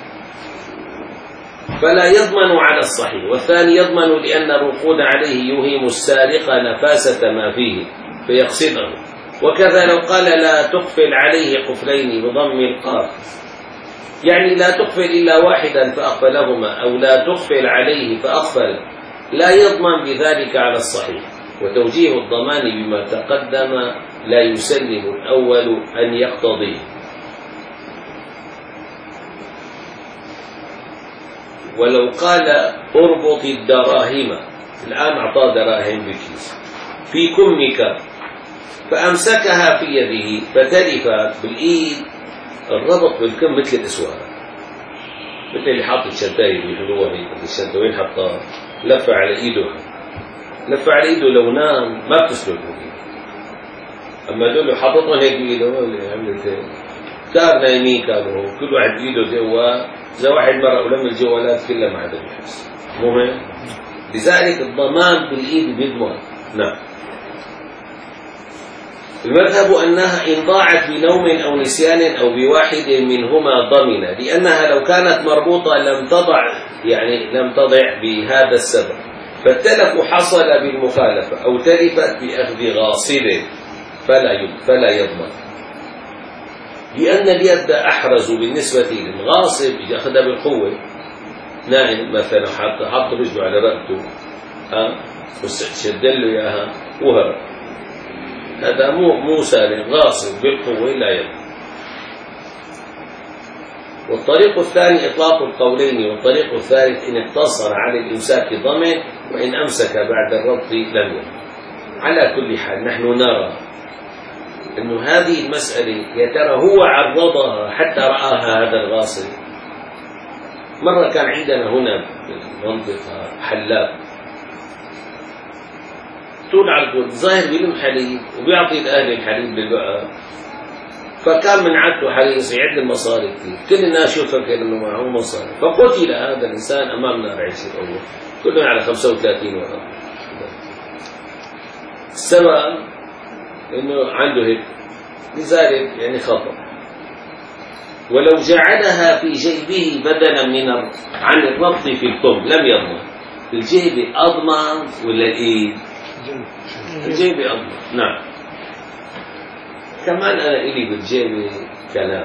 فلا يضمن على الصحيح. والثاني يضمن لأن الرقود عليه يوهم السارق نفاسة ما فيه فيقصده. وكذا لو قال لا تقفل عليه قفلين بضم القاف، يعني لا تقفل إلا واحدا فأقفلهما، أو لا تقفل عليه فأقفل، لا يضمن بذلك على الصحيح. وتوجيه الضمان بما تقدم لا يسلم الأول أن يقتضيه. ولو قال اربط الدراهم، الآن أعطاه دراهم بكيس في كمك فأمسكها في يده فتلفت بالإيد، الربط بالكم مثل الإسوار، مثل اللي حاط الشنطاية بيحلوها هيك، الشنطة وين حطها؟ لف على إيده، لف على إيده لو نام ما بتسلك إيده. أما دول حاططهم هيك بإيده اللي عملت هيك، كار نايمين كانوا كل واحد بإيده جوا زي واحد مرة ولم الجوالات كلها ما عدا بيحس. مهم، لذلك الضمان بالإيد بيضمن. نعم. المذهب أنها إن ضاعت بنوم أو نسيان أو بواحد منهما ضمن، لأنها لو كانت مربوطة لم تضع، يعني لم تضع بهذا السبب، فالتلف حصل بالمخالفة أو تلفت بأخذ غاصب فلا فلا يضمن، لأن اليد أحرز بالنسبة للغاصب، إذا أخذها بالقوة نائم مثلا حط حط رجله على رقبته ها وشد له إياها وهرب، هذا مو مو سالم، غاصب بالقوة لا يضمن. والطريق الثاني إطلاق القولين، والطريق الثالث إن اقتصر على الإمساك ضمن، وإن أمسك بعد الربط لم يضمن. على كل حال نحن نرى أنه هذه المسألة يا ترى هو عرضها حتى رآها هذا الغاصب. مرة كان عندنا هنا بالمنطقة حلاق طول عرضه الظاهر بيلم حليب وبيعطي لأهل الحليب بالبقى، فكان من عادته حريص يعد المصاري كثير، كل الناس شو فكر انه معه مصاري، فقتل هذا الانسان امامنا رئيس الاول كلهم على خمسة وثلاثين ورقه. السبب انه عنده هيك، لذلك يعني خطأ. ولو جعلها في جيبه بدلا من عن الربط في الكم لم يضمن. الجيب اضمن ولا الايد؟ الجيب اضمن. نعم. كمان أنا إلي بالجيب كلام.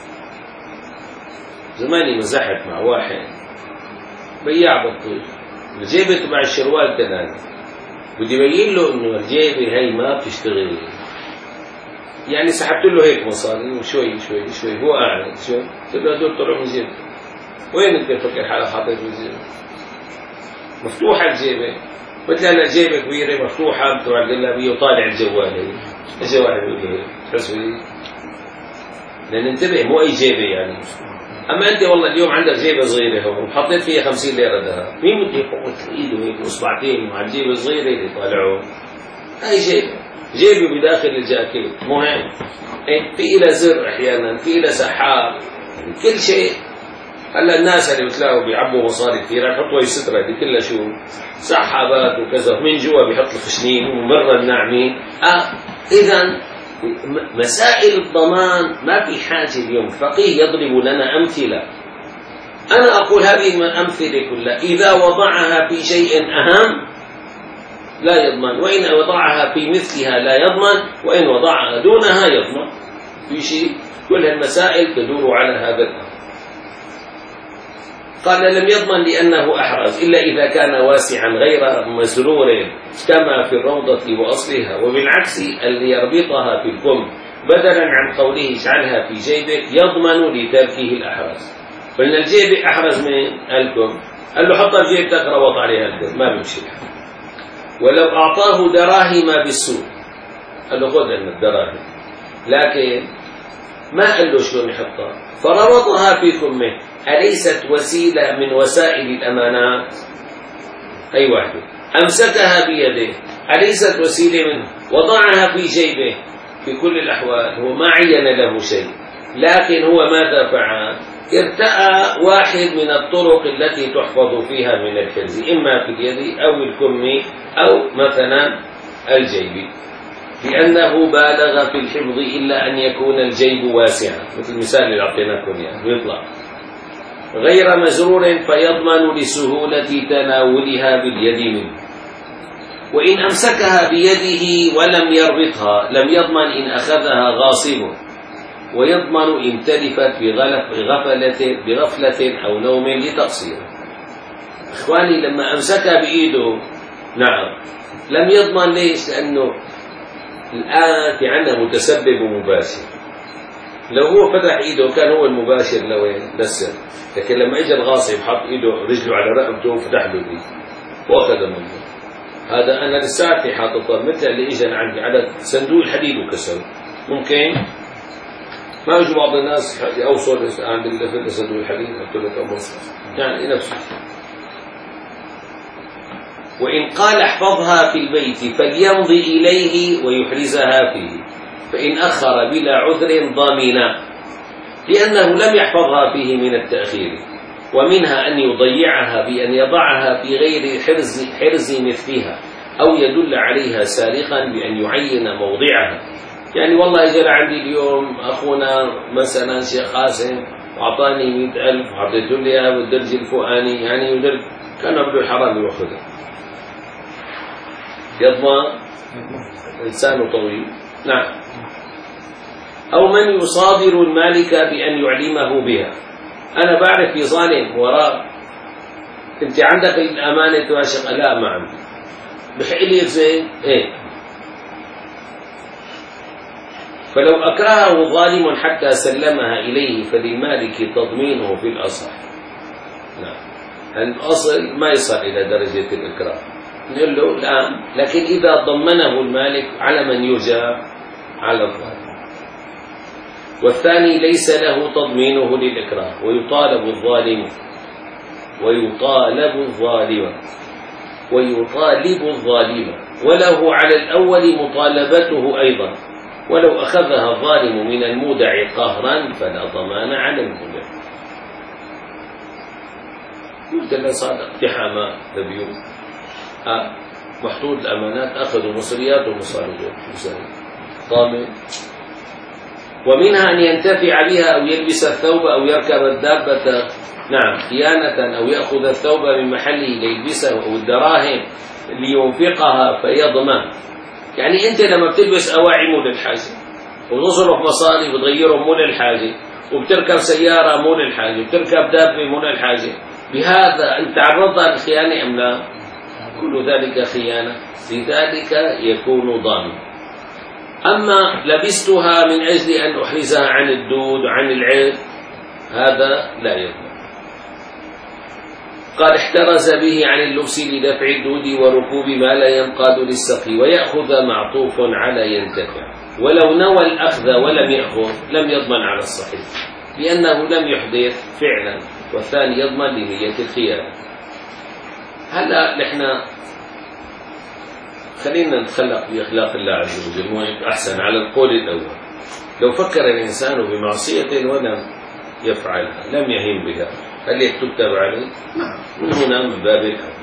زماني مزحت مع واحد بياع بطيخ، الجيبة تبع الشروال كذلك، بدي بين له إنه الجيبة هي ما بتشتغل، يعني سحبت له هيك مصاري وشوي شوي شوي هو قاعد شوي، قلت له هدول طلعوا من جيبته، وين أنت فكر حالك حاطط من جيبه؟ مفتوحة الجيبة، مثل هلا جيبة كبيرة مفتوحة بتروح الجلابية وطالع الجوال هي، اجى واحد بيقول له تحسوا هيك؟ لأن انتبه مو أي جيبة يعني. أما أنت والله اليوم عندك جيبة صغيرة هون وحطيت فيها خمسين ليرة ذهب، مين بده يحط إيده هيك وإصبعتين مع الجيبة الصغيرة اللي يطالعون؟ هاي جيبة، جيبة بداخل الجاكيت، مهم. في إلى زر أحيانا، في إلى سحاب، كل شيء. هلا الناس اللي بتلاقوا بيعبوا مصاري كثير يحطوا هي السترة دي كلها شو؟ سحابات وكذا، من جوا بيحط الخشنين ومرة الناعمين. آه إذا مسائل الضمان ما في حاجة اليوم فقيه يضرب لنا أمثلة. أنا أقول هذه الأمثلة كلها إذا وضعها في شيء أهم لا يضمن، وإن وضعها في مثلها لا يضمن، وإن وضعها دونها يضمن. في شيء كل المسائل تدور على هذا الأمر. قال لم يضمن لأنه أحرز إلا إذا كان واسعا غير مسرور كما في الروضة وأصلها، وبالعكس اللي يربطها في الكم بدلا عن قوله اجعلها في جيبك يضمن لتركه الأحرز. قلنا الجيب أحرز من الكم، قال له حطها في جيبتك روط عليها الكم ما بيمشي. ولو أعطاه دراهم بالسوق قال له خذ لنا الدراهم، لكن ما قال له شلون يحطها، فربطها في كمه. أليست وسيلة من وسائل الأمانات؟ أي واحدة. أمسكها بيده أليست وسيلة من وضعها في جيبه؟ في كل الأحوال هو ما عين له شيء، لكن هو ماذا فعل؟ ارتأى واحد من الطرق التي تحفظ فيها من الحرز، إما في اليد أو الكم أو مثلا الجيب، لأنه بالغ في الحفظ إلا أن يكون الجيب واسعا، مثل المثال اللي أعطيناكم يعني يطلع غير مزرور فيضمن لسهولة تناولها باليد منه. وإن أمسكها بيده ولم يربطها لم يضمن إن أخذها غاصب، ويضمن إن تلفت بغفلة, بغفلة أو نوم لتقصير. إخواني لما أمسكها بإيده نعم لم يضمن. ليش؟ لأنه الآن في عندنا متسبب ومباشر. لو هو فتح إيده كان هو المباشر لوين لسه، لكن لما اجى الغاصب حط ايده رجله على رقبته وفتح له الايد واخذ منه. هذا انا لساتي حاططه مثل اللي اجى عندي على صندوق الحديد وكسر. ممكن ما اجوا بعض الناس اوصل عند اللي صندوق الحديد قلت له اوصل يعني نفسه. وان قال احفظها في البيت فليمضي اليه ويحرزها فيه، فان اخر بلا عذر ضامنا، لأنه لم يحفظها فيه من التأخير. ومنها أن يضيعها بأن يضعها في غير حرز, حرز مثلها، أو يدل عليها سارقا بأن يعين موضعها. يعني والله جاء عندي اليوم أخونا مثلا شيخ قاسم وأعطاني مئة ألف وعطيته لي إياها بالدرج الفؤاني، يعني يدرج كان ابن الحرام يأخذها. يضمن إنسان طويل. نعم. أو من يصادر المالك بأن يعلمه بها. أنا بعرف في ظالم وراء، أنت عندك الأمانة تواشق؟ لا ما عندي. بحق لي زين إيه. فلو أكرهه ظالم حتى سلمها إليه فللمالك تضمينه في الأصل. نعم. الأصل ما يصل إلى درجة الإكراه، نقول له الآن، لكن إذا ضمنه المالك على من يرجى؟ على الظالم. والثاني ليس له تضمينه للإكراه، ويطالب الظالم ويطالب الظالم ويطالب الظالم وله على الأول مطالبته أيضا، ولو أخذها الظالم من المودع قهرا فلا ضمان على المودع. قلت له صار اقتحام لبيوت آه. محطوط الأمانات أخذوا مصريات ومصاريات ضامن. ومنها أن ينتفع بها أو يلبس الثوب أو يركب الدابة نعم خيانة، أو يأخذ الثوب من محله ليلبسه، أو الدراهم لينفقها فيضمن. يعني أنت لما بتلبس أواعي مو للحاجة، وتصرف مصاري وتغيرهم مو للحاجة، وبتركب سيارة مو للحاجة، وبتركب دابة مو للحاجة، بهذا أنت تعرضت للخيانة أم لا؟ كل ذلك خيانة، لذلك يكون ضامن. أما لبستها من أجل أن أحرزها عن الدود وعن العيب هذا لا يضمن. قال احترز به عن اللبس لدفع الدود وركوب ما لا ينقاد للسقي، ويأخذ معطوف على ينتفع، ولو نوى الأخذ ولم يأخذ لم يضمن على الصحيح لأنه لم يحدث فعلا، والثاني يضمن لنية الخيانة. هلا نحن خلينا نتخلق بأخلاق الله عز وجل وهيك أحسن على القول الأول. لو فكر الإنسان بمعصية ولم يفعلها لم يهم بها، هل يكتب عليه؟ من هنا من باب الأول.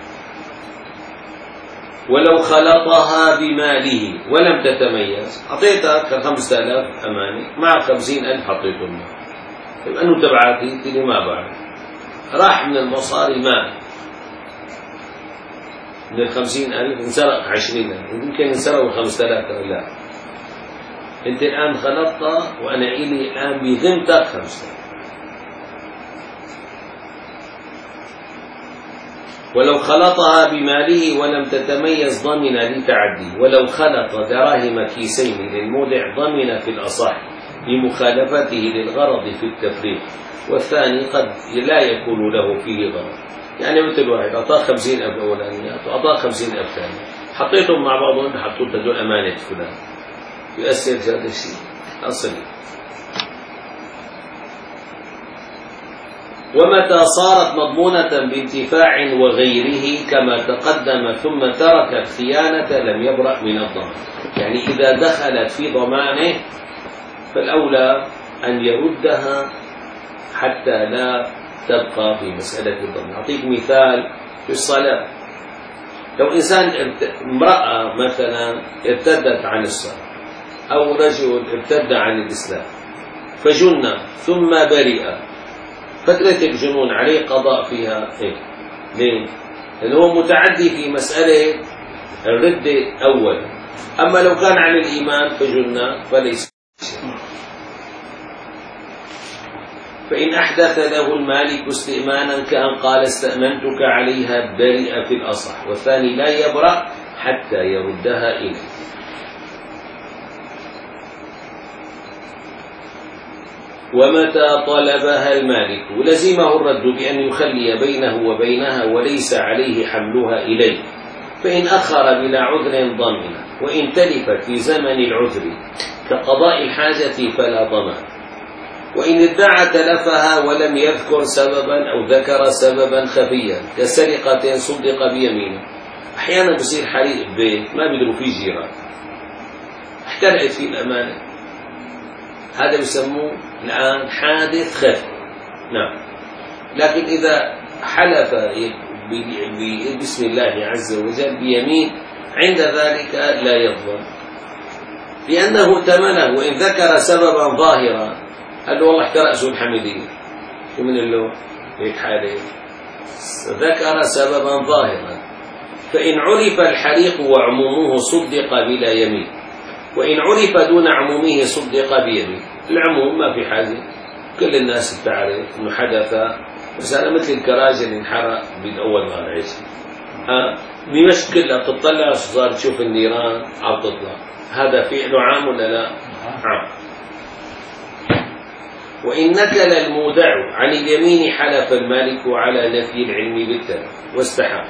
ولو خلطها بماله ولم تتميز، أعطيتك خمسة آلاف أمانة مع خمسين ألف حطيتهم، طيب أنه تبعاتي تلي ما بعد راح من المصاري مال، من الخمسين ألف انسرق عشرين ألف، يمكن انسرقوا خمسة آلاف. لا، أنت الآن خلطتها وأنا إلي الآن بذمتك خمسة. ولو خلطها بماله ولم تتميز ضمن لتعدي، ولو خلط دراهم كيسين للمودع ضمن في الأصح لمخالفته للغرض في التفريق، والثاني قد لا يكون له فيه غرض. يعني مثل واحد أعطاه خمسين ألف أولانيات وأعطاه خمسين ألف ثانية، حطيتهم مع بعضهم حطوا تدول أمانة فلان، يؤثر هذا الشيء أصلي. ومتى صارت مضمونة بانتفاع وغيره كما تقدم ثم ترك الخيانة لم يبرأ من الضمان. يعني إذا دخلت في ضمانه فالأولى أن يردها حتى لا تبقى في مسألة الضمان. أعطيك مثال في الصلاة. لو إنسان امرأة مثلا ارتدت عن الصلاة أو رجل ارتد عن الإسلام فجن ثم برئ، فترة الجنون عليه قضاء فيها إيه؟ ليه؟ لأنه هو متعدي في مسألة الردة أولا، أما لو كان عن الإيمان فجن فليس. فإن أحدث له المالك استئمانا كأن قال استأمنتك عليها برئ في الأصح، والثاني لا يبرأ حتى يردها إليه. ومتى طلبها المالك لزمه الرد بأن يخلي بينه وبينها وليس عليه حملها إليه، فإن أخر بلا عذر ضمن، وإن تلفت في زمن العذر كقضاء الحاجة فلا ضمان. وإن ادعى تلفها ولم يذكر سببا أو ذكر سببا خفيا كسرقة صدق بيمينه. أحيانا بصير حريق بيت ما بيدروا فيه جيران، احترقت فيه الأمانة، هذا بيسموه الآن حادث خفي. نعم، لكن إذا حلف باسم الله عز وجل بيمين عند ذلك لا يضمن، لأنه تمنه. وإن ذكر سببا ظاهرا قال له والله احترق سوء الحميدية، شو من له هيك حالة، ذكر سببا ظاهرا. فإن عرف الحريق وعمومه صدق بلا يمين، وإن عرف دون عمومه صدق بيمين. العموم ما في حاجة، كل الناس تعرف انه حدث مثلا مثل الكراج اللي انحرق بالاول ما العيش، اه بمشكل كلها بتطلع صار تشوف النيران عم تطلع، هذا فعله عام ولا لا؟ عام. وإن نكل المودع عن اليمين حلف المالك على نفي العلم بالتلف واستحق.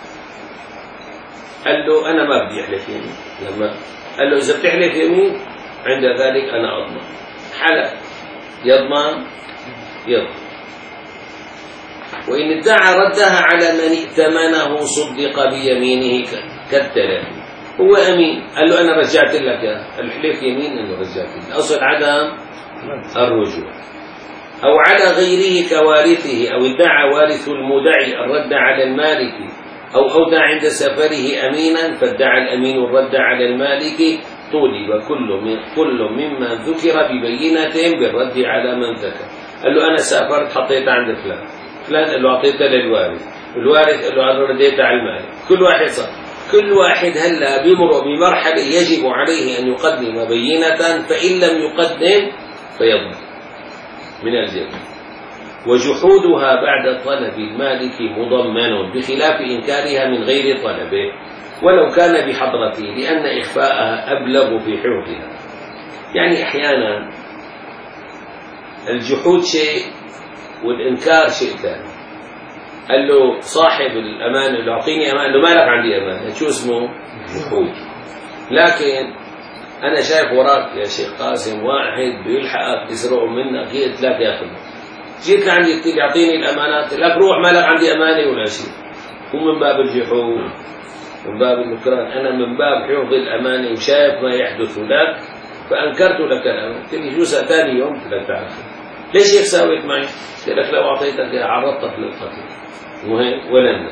قال له أنا ما بدي أحلف يمين، لما قال له إذا بتحلف يمين عند ذلك أنا أضمن، حلف يضمن يضمن. وإن ادعى ردها على من ائتمنه صدق بيمينه كالتلف، هو أمين قال له أنا رجعت لك الحلف يمين إنه رجعت لك، الأصل عدم الرجوع. أو على غيره كوارثه، أو ادعى وارث المودع الرد على المالك، أو أودع عند سفره أمينا فادعى الأمين الرد على المالك، طولب كل من كل مما ذكر ببينة بالرد على من ذكر. قال له أنا سافرت حطيت عند فلان، فلان قال له أعطيتها للوارث، الوارث قال له أنا رديتها على المالك. كل واحد صار كل واحد هلا بيمر بمرحلة يجب عليه أن يقدم بينة، فإن لم يقدم فيضمن من الجنة. وجحودها بعد طلب المالك مضمن بخلاف إنكارها من غير طلبه ولو كان بحضرته، لأن إخفاءها أبلغ في حفظها. يعني أحيانا الجحود شيء والإنكار شيء ثاني. قال له صاحب الأمان اللي أعطيني أمان، له مالك عندي أمان، شو اسمه؟ جحود. لكن أنا شايف وراك يا شيخ قاسم واحد بيلحقك يسرقه منك، جيت لك ياخذ، جيت لعندي يعطيني الأمانات، لك روح مالك عندي أمانة ولا شيء. هو من باب الجحود، من باب النكران، أنا من باب حفظ الأمانة وشايف ما يحدث لك فأنكرت لك الأمانة. قلت لي شو ثاني يوم؟ قلت لك تعرف ليش هيك ساويت معي؟ قلت لك لو أعطيتك عرضتك للقتل وهيك ولن.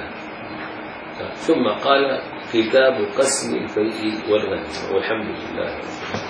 ثم قال كتاب قسم الفيء والغنم، والحمد لله.